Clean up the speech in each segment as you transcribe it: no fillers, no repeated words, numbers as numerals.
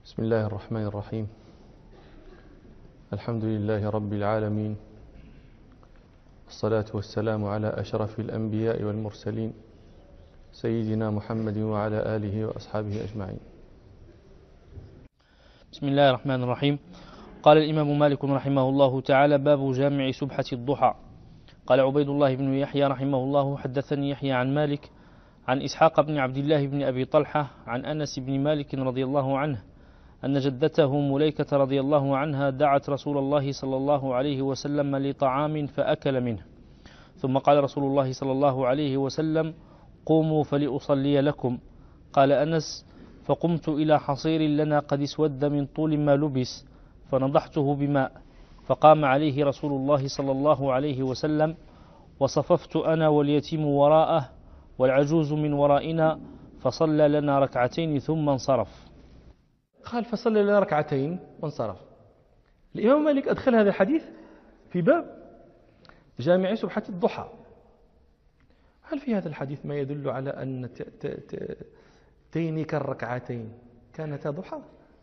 بسم الله الرحمن الرحيم. الحمد لله رب العالمين، الصلاة والسلام على أشرف الأنبياء والمرسلين سيدنا محمد وعلى آله وأصحابه أجمعين. بسم الله الرحمن الرحيم. قال الإمام مالك رحمه الله تعالى: باب جامع سبحة الضحى. قال عبيد الله بن يحيى رحمه الله: حدثني يحيى عن مالك عن إسحاق بن عبد الله بن أبي طلحة عن أنس بن مالك رضي الله عنه أن جدته مليكة رضي الله عنها دعت رسول الله صلى الله عليه وسلم لطعام فأكل منه، ثم قال رسول الله صلى الله عليه وسلم: قوموا فلأصلي لكم. قال أنس: فقمت إلى حصير لنا قد اسود من طول ما لبس فنضحته بماء، فقام عليه رسول الله صلى الله عليه وسلم، وصففت أنا واليتيم وراءه والعجوز من ورائنا، فصلى لنا ركعتين ثم انصرف. قال فصلى لنا ركعتين وانصرف. الإمام مالك أدخل هذا الحديث في باب جامع سبحة الضحى. هل في هذا الحديث ما يدل على أن تينك الركعتين كانتا ضحى؟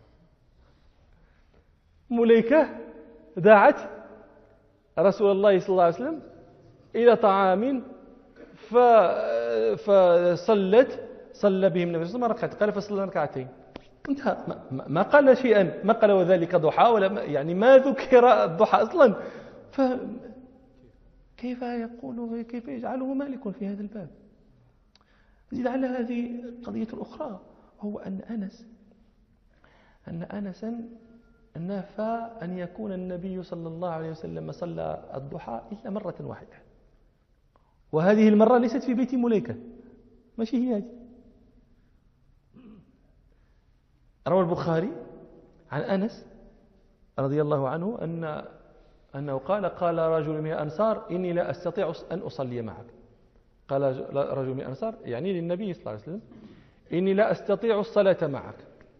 مليكة دعت رسول الله صلى الله عليه وسلم إلى طعام صلى بهم النبي صلى الله عليه وسلم ركعتين. قال فصلى ركعتين، انتهى. ما قال شيئا، ما قال وذلك ضحى، ولا يعني ما ذكر الضحى أصلا. فكيف يقول، كيف يجعله مالك في هذا الباب؟ زيد على هذه القضية الأخرى، وهو أن أنسا نفى أن يكون النبي صلى الله عليه وسلم صلى الضحى إلا مرة واحدة، وهذه المرة ليست في بيت مليكة، ماشي هي هذه. روى البخاري عن أنس رضي الله عنه أنه قال رجل من الأنصار: إني لا أستطيع أن أصلي معك. قال رجل من الأنصار يعني للنبي صلى الله عليه وسلم: إني لا أستطيع الصلاة معك.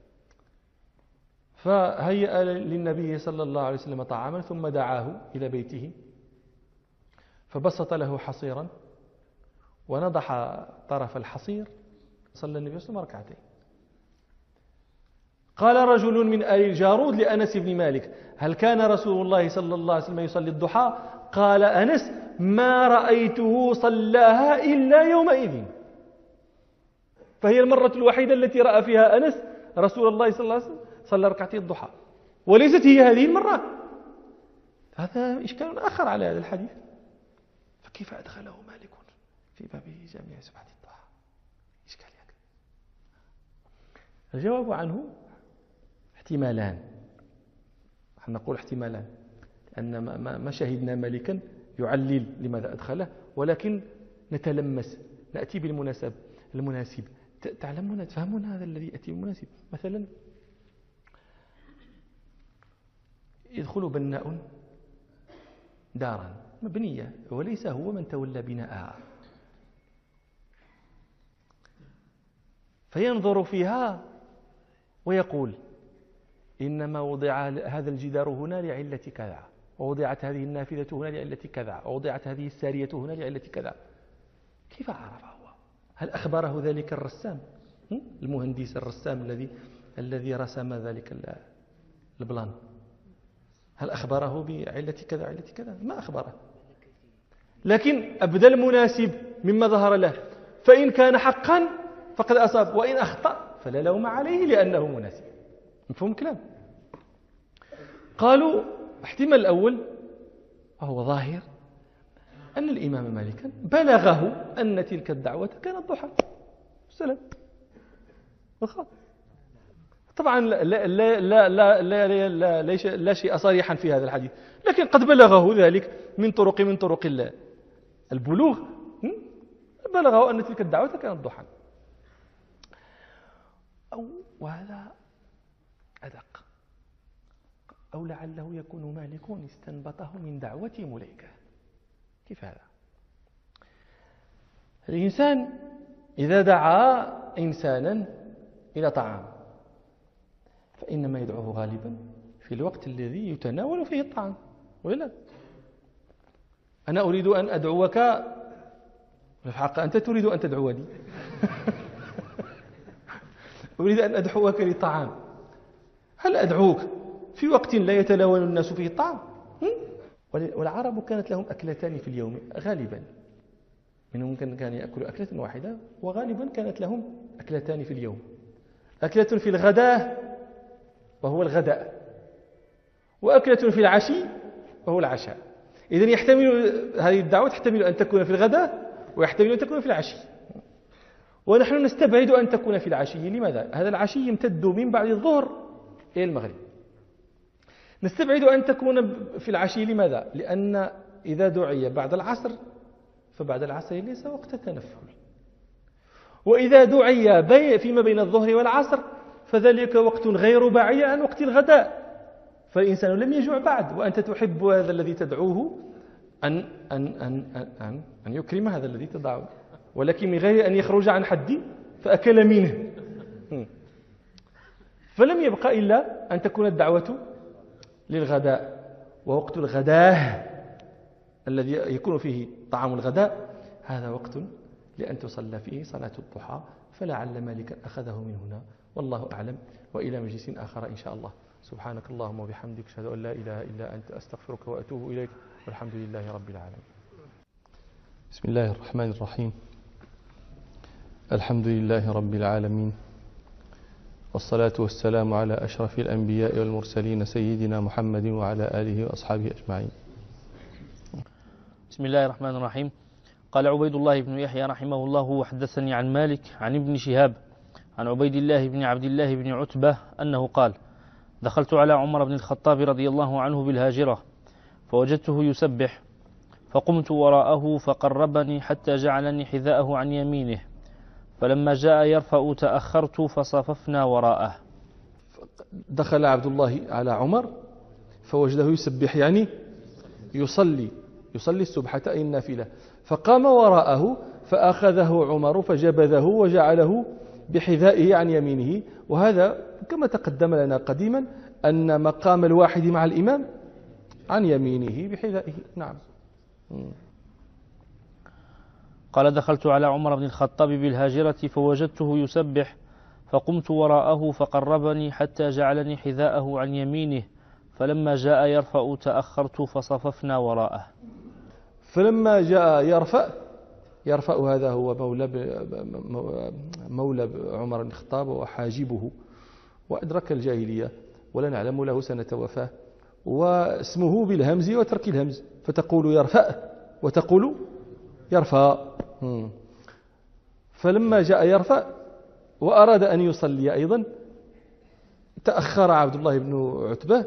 فهيأ للنبي صلى الله عليه وسلم طعاما، ثم دعاه إلى بيته فبسط له حصيرا ونضح طرف الحصير، صلى النبي صلى الله عليه وسلم ركعتين. قال رجل من آل الجارود لأنس بن مالك: هل كان رسول الله صلى الله عليه وسلم يصلي الضحى؟ قال أنس: ما رأيته صلاها إلا يومئذ. فهي المرة الوحيدة التي رأى فيها أنس رسول الله صلى الله عليه وسلم صلى ركعتي الضحى، وليست هي هذه المرة. هذا إشكال آخر على هذا الحديث. فكيف أدخله مالك في باب جامع سبحة الضحى؟ إشكال يك. الجواب عنه احتمالان. نحن نقول احتمالان لأن ما شهدنا مالكا يعلل لماذا أدخله، ولكن نتلمس، نأتي بالمناسب المناسب. تعلمون، تفهمون هذا الذي يأتي بالمناسب. مثلا يدخل بناء دارا مبنية وليس هو من تولى بناءها، فينظر فيها ويقول: إنما وضع هذا الجدار هنا لعلة كذا، ووضعت هذه النافذة هنا لعلة كذا، ووضعت هذه السارية هنا لعلة كذا. كيف عرف هو؟ هل أخبره ذلك الرسام، المهندس الرسام الذي رسم ذلك البلان؟ هل أخبره بعلة كذا علة كذا؟ ما أخبره، لكن أبدى المناسب مما ظهر له. فإن كان حقا فقد أصاب، وإن أخطأ فلا لوم عليه لأنه مناسب. مفهوم الكلام؟ قالوا احتمال الأول وهو ظاهر أن الإمام مالكا بلغه أن تلك الدعوة كانت ضحى. السلام. طبعا لا شيء صريحا في هذا الحديث، لكن قد بلغه ذلك من طرق البلوغ، بلغه أن تلك الدعوة كانت ضحى. وهذا أدق، أو لعله يكون مالك استنبطه من دعوة مليكة. كيف هذا؟ الإنسان إذا دعا إنسانا إلى طعام فإنما يدعوه غالبا في الوقت الذي يتناول فيه الطعام، ولا؟ أنا أريد أن أدعوك، في الحق أنت تريد أن تدعوني. أريد أن أدعوك لطعام، هل أدعوك في وقت لا يتلون الناس فيه الطعام؟ والعرب كانت لهم أكلتان في اليوم غالبا، منهم كان يأكل أكلة واحدة، وغالبا كانت لهم أكلتان في اليوم، أكلة في الغداء وهو الغداء، وأكلة في العشي وهو العشاء. إذن يحتمل هذه الدعوة تحتمل أن تكون في الغداء ويحتمل أن تكون في العشي، ونحن نستبعد أن تكون في العشي. لماذا؟ هذا العشي يمتد من بعد الظهر إلى المغرب. نستبعد أن تكون في العشي. لماذا؟ لأن إذا دعي بعد العصر فبعد العصر ليس وقت تنفل، وإذا دعي فيما بين الظهر والعصر فذلك وقت غير بعيد عن وقت الغداء، فالإنسان لم يجوع بعد، وأنت تحب هذا الذي تدعوه أن أن أن أن أن يكرم هذا الذي تدعوه، ولكن من غير أن يخرج عن حد فأكل منه. فلم يبقى إلا أن تكون الدعوة للغداء، ووقت الغداء الذي يكون فيه طعام الغداء هذا وقت لأن تصلى فيه صلاة الضحى، فلعل مالكا أخذه من هنا، والله أعلم. وإلى مجلس آخر إن شاء الله. سبحانك اللهم وبحمدك، أشهد أن لا إله إلا أنت، أستغفرك وأتوب إليك، والحمد لله رب العالمين. بسم الله الرحمن الرحيم. الحمد لله رب العالمين، والصلاة والسلام على أشرف الأنبياء والمرسلين سيدنا محمد وعلى آله وأصحابه أجمعين. بسم الله الرحمن الرحيم. قال عبيد الله بن يحيى رحمه الله: وحدثني عن مالك عن ابن شهاب عن عبيد الله بن عبد الله بن عتبة أنه قال: دخلت على عمر بن الخطاب رضي الله عنه بالهاجرة فوجدته يسبح، فقمت وراءه فقربني حتى جعلني حذاءه عن يمينه، فلما جاء يرفع تأخرت فصففنا وراءه. دخل عبد الله على عمر فوجده يسبح، يعني يصلي السبحة أي النافلة، فقام وراءه فأخذه عمر فجبذه وجعله بحذائه عن يمينه. وهذا كما تقدم لنا قديما أن مقام الواحد مع الإمام عن يمينه بحذائه. نعم. قال: دخلت على عمر بن الخطاب بالهاجرة فوجدته يسبح، فقمت وراءه فقربني حتى جعلني حذاءه عن يمينه، فلما جاء يرفع تأخرت فصففنا وراءه. فلما جاء يرفع هذا هو مولى عمر بن الخطاب وحاجبه، وأدرك الجاهلية ولا نعلم له سنة وفاة، واسمه بالهمز وترك الهمز، فتقول يرفع وتقول يرفع. فلما جاء يرفع وأراد أن يصلي أيضا تأخر عبد الله بن عتبة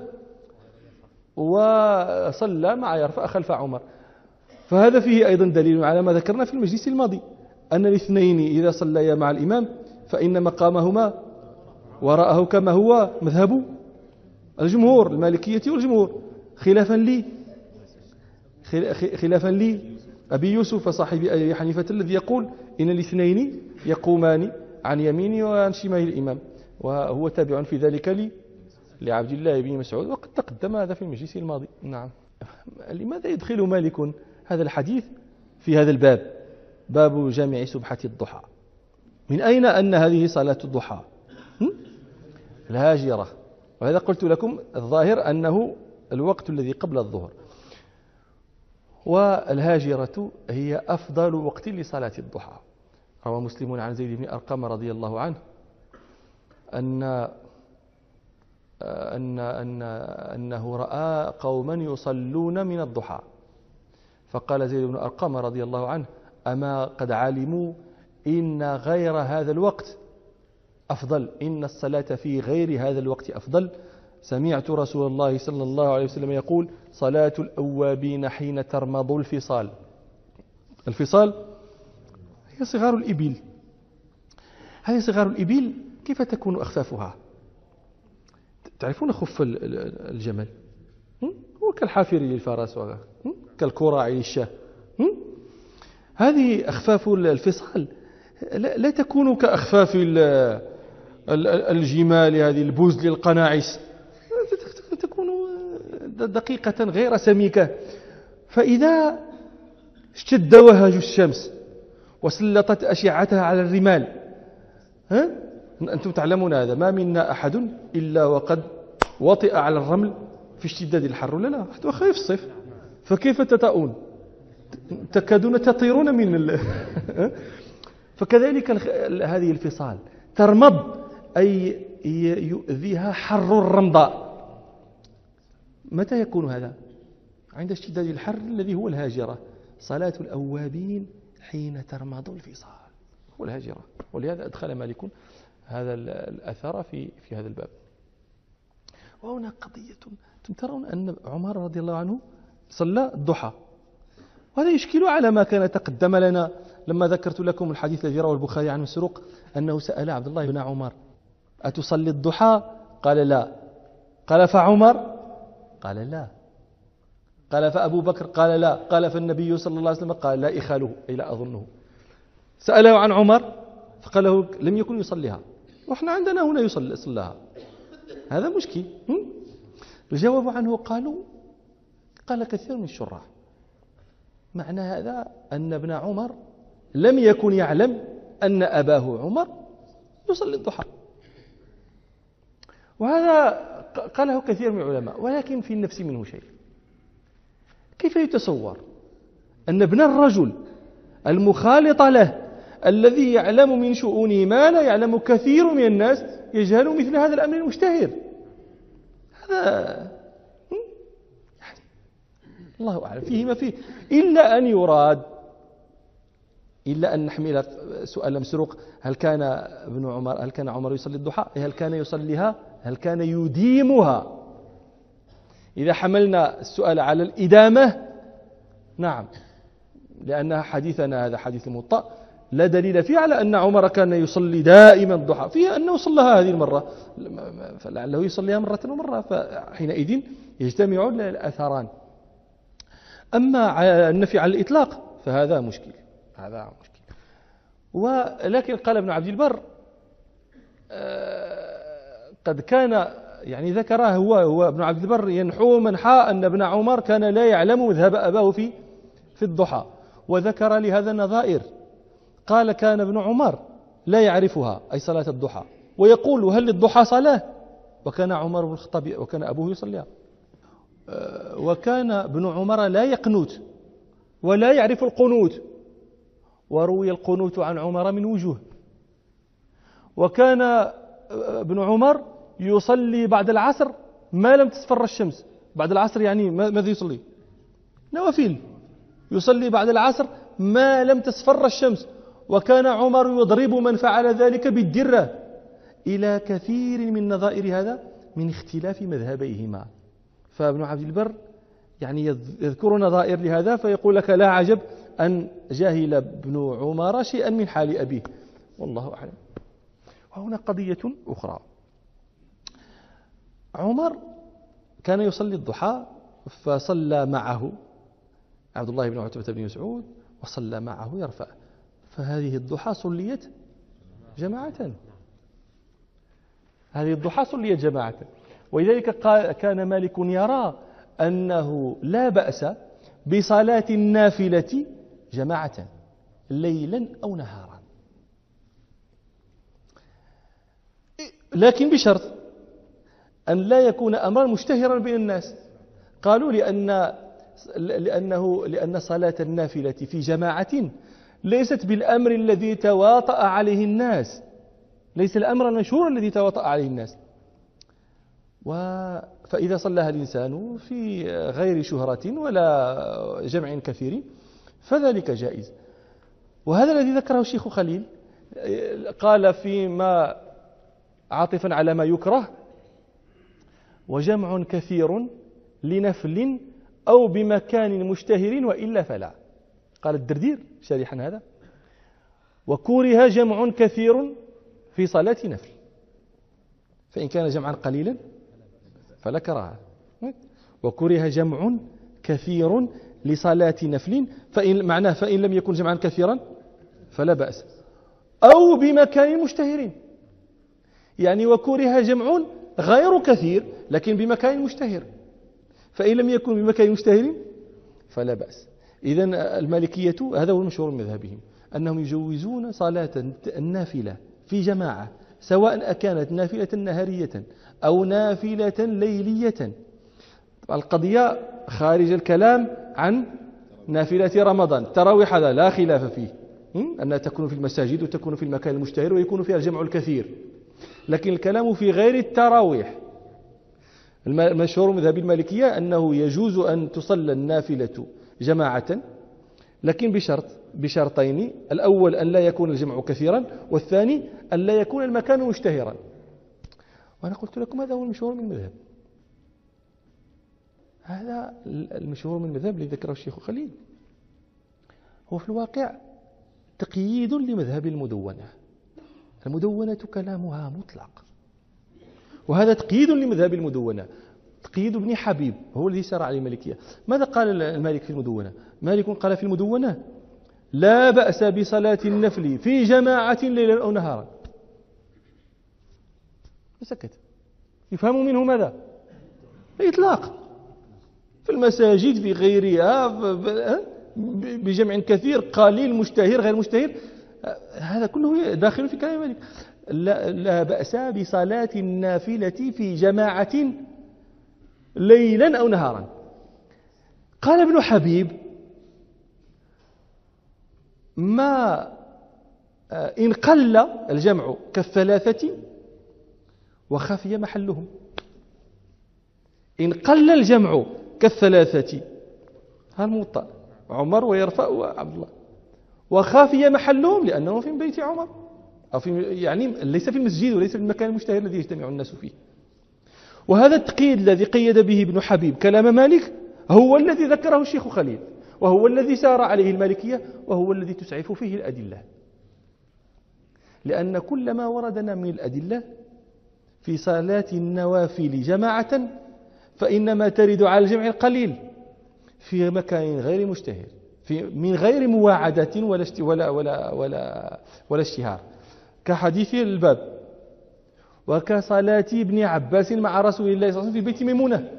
وصلى مع يرفع خلف عمر. فهذا فيه أيضا دليل على ما ذكرنا في المجلس الماضي، أن الاثنين إذا صليا مع الإمام فإن مقامهما وراءه كما هو مذهب الجمهور، المالكية والجمهور، خلافا لي أبي يوسف صاحب أبي حنيفة الذي يقول إن الاثنين يقومان عن يمين وعن شمال الإمام، وهو تابع في ذلك لعبد الله بن مسعود، وقد تقدم هذا في المجلس الماضي. نعم. لماذا يدخل مالك هذا الحديث في هذا الباب، باب جامع سبحة الضحى؟ من أين أن هذه صلاة الضحى؟ الهاجرة، وهذا قلت لكم الظاهر أنه الوقت الذي قبل الظهر، والهاجرة هي أفضل وقت لصلاة الضحى. روى مسلم عن زيد بن أرقم رضي الله عنه أنه رأى قوما يصلون من الضحى، فقال زيد بن أرقم رضي الله عنه: أما قد علموا إن غير هذا الوقت أفضل، إن الصلاة في غير هذا الوقت أفضل. سمعت رسول الله صلى الله عليه وسلم يقول: صلاة الأوابين حين ترمض الفصال. الفصال هي صغار الإبل. هذه صغار الإبل كيف تكون أخفافها؟ تعرفون خف الجمل هو كالحافر للفرس كالكراع للشاة. هذه أخفاف الفصال لا تكون كأخفاف الجمال، هذه البوز للقناعس، تكون دقيقة غير سميكة. فإذا اشتد وهج الشمس وسلطت أشعتها على الرمال، أنتم تعلمون هذا، ما منا أحد إلا وقد وطئ على الرمل في اشتداد الحر ولا لا؟ حتى خايف الصيف، فكيف تطؤون؟ تكادون تطيرون من فكذلك هذه الفصال ترمض، أي يؤذيها حر الرمضاء. متى يكون هذا؟ عند اشتداد الحر الذي هو الهاجرة. صلاة الأوابين حين ترمض الفصال هو الهاجرة، ولهذا أدخل مالك هذا الأثر في هذا الباب. وهنا قضية، ترون أن عمر رضي الله عنه صلى الضحى، وهذا يشكل على ما كان تقدم لنا لما ذكرت لكم الحديث الذي رواه البخاري عن مسروق أنه سأل عبد الله بن عمر: أتصلي الضحى؟ قال لا. قال فعمر؟ قال لا. قال فأبو بكر؟ قال لا. قال فالنبي صلى الله عليه وسلم قال لا إخاله، أي لا أظنه. سأله عن عمر فقال له لم يكن يصليها، وإحنا عندنا هنا يصليها. هذا مشكل. الجواب عنه قال كثير من الشراح معنى هذا أن ابن عمر لم يكن يعلم أن أباه عمر يصلي الضحى، وهذا قاله كثير من العلماء، ولكن في النفس منه شيء. كيف يتصور أن ابن الرجل المخالط له الذي يعلم من شؤونه ما لا يعلم كثير من الناس يجهل مثل هذا الأمر المشتهر؟ هذا الله أعلم فيه ما فيه، إلا أن يراد، إلا أن نحمل سؤال مسروق: هل كان عمر يصلي الضحى؟ هل كان يصليها؟ هل كان يديمها؟ إذا حملنا السؤال على الإدامة نعم، لأن حديثنا هذا حديث الموطأ لا دليل فيه على أن عمر كان يصلي دائما الضحى، فيه أنه صلىها هذه المرة، فلعله يصليها مرة ومرة، فحينئذ يجتمع الأثران. أما النفي على الإطلاق فهذا مشكل، ولكن قال ابن عبد البر قد كان يعني ذكره هو ابن عبد البر ينحو منحى أن ابن عمر كان لا يعلم مذهب أباه في الضحى، وذكر لهذا نظائر. قال كان ابن عمر لا يعرفها، أي صلاة الضحى، ويقول هل للضحى صلاة؟ وكان عمر بن الخطاب وكان أبوه يصليها. وكان ابن عمر لا يقنوت ولا يعرف القنوت، وروي القنوت عن عمر من وجوه. وكان ابن عمر يصلي بعد العصر ما لم تصفر الشمس. بعد العصر يعني ماذا يصلي؟ نوافل. يصلي بعد العصر ما لم تصفر الشمس، وكان عمر يضرب من فعل ذلك بالدرة، إلى كثير من نظائر هذا من اختلاف مذهبيهما. فابن عبد البر يعني يذكر نظائر لهذا، فيقول لك لا عجب أن جاهل ابن عمر شيئا من حال أبيه، والله أعلم. وهنا قضية أخرى: عمر كان يصلي الضحى، فصلى معه عبد الله بن عتبة بن مسعود، وصلى معه يرفع، فهذه الضحى صليت جماعة. هذه الضحى صليت جماعة، ولذلك كان مالك يرى أنه لا بأس بصلاة النافلة جماعة ليلا أو نهارا، لكن بشرط أن لا يكون أمرا مشتهرا بين الناس. قالوا لأن صلاة النافلة في جماعة ليست بالأمر الذي تواطأ عليه الناس، ليس الأمر المشهور الذي تواطأ عليه الناس. فإذا صلىها الإنسان في غير شهرة ولا جمع كثير فذلك جائز. وهذا الذي ذكره الشيخ خليل، قال فيما عاطفا على ما يكره: وجمع كثير لنفل أو بمكان مشتهر وإلا فلا. قال الدردير شارحا هذا: وكره جمع كثير في صلاة نفل، فإن كان جمعا قليلا فلا كراهة. وكره جمع كثير لصلاة نفل، فإن لم يكن جمعا كثيرا فلا بأس، أو بمكان مشتهر، يعني وكره جمع غير كثير لكن بمكان مشتهر، فإن لم يكن بمكان مشتهر فلا بأس. إذن المالكية هذا هو المشهور من مذهبهم، أنهم يجوزون صلاة النافلة في جماعة سواء أكانت نافلة نهارية أو نافلة ليلية. القضية خارج الكلام عن نافلة رمضان. التراويح هذا لا خلاف فيه، أنها تكون في المساجد وتكون في المكان المشتهر ويكون فيها الجمع الكثير، لكن الكلام في غير التراويح. المشهور مذهب المالكية أنه يجوز أن تصلى النافلة جماعة، لكن بشرطين: الأول أن لا يكون الجمع كثيرا، والثاني أن لا يكون المكان مشتهرا. وأنا قلت لكم هذا هو المشهور من المذهب، هذا المشهور من المذهب الذي ذكره الشيخ خليل هو في الواقع تقييد لمذهب المدونة. المدونة كلامها مطلق، وهذا تقييد لمذهب المدونة. تقييد ابن حبيب هو الذي سار عليه المالكية. ماذا قال المالك في المدونة؟ مالك قال في المدونة: لا بأس بصلاة النفل في جماعة ليلا أو نهارا. فسكت. يفهم منه ماذا؟ الإطلاق في المساجد في غيرها بجمع كثير، قليل، مشتهر، غير مشتهر، هذا كله داخل في كلام مالك. لا بأس بصلاة النافلة في جماعة ليلا أو نهارا. قال ابن حبيب: ما إن قل الجمع كالثلاثة وخفي محلهم. إن قل الجمع كالثلاثة، الموطأ عمر ويرفع وعبد الله، وخافي محلهم لأنه في بيت عمر، أو في يعني ليس في المسجد وليس في المكان المشتهر الذي يجتمع الناس فيه. وهذا التقييد الذي قيد به ابن حبيب كلام مالك هو الذي ذكره الشيخ خليل، وهو الذي سار عليه المالكية، وهو الذي تسعف فيه الأدلة. لأن كل ما وردنا من الأدلة في صلاة النوافل جماعة فإنما ترد على الجمع القليل في مكان غير مشتهر، من غير مواعدة ولا اشتهار، كحديث الباب، وكصلاة ابن عباس مع رسول الله صلى الله عليه وسلم في بيت ميمونة،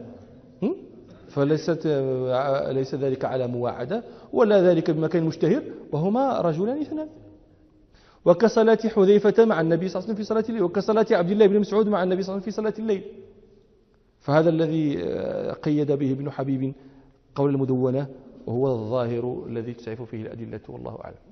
ليس ذلك على مواعدة ولا ذلك بمكان مشتهر، وهما رجلان اثنان. وكصلاة حذيفة مع النبي صلى الله عليه وسلم في صلاة الليل، وكصلاة عبد الله بن مسعود مع النبي صلى الله عليه وسلم في صلاة الليل. فهذا الذي قيد به ابن حبيب قول المدونة، وهو الظاهر الذي تسعف فيه الأدلة، والله أعلم.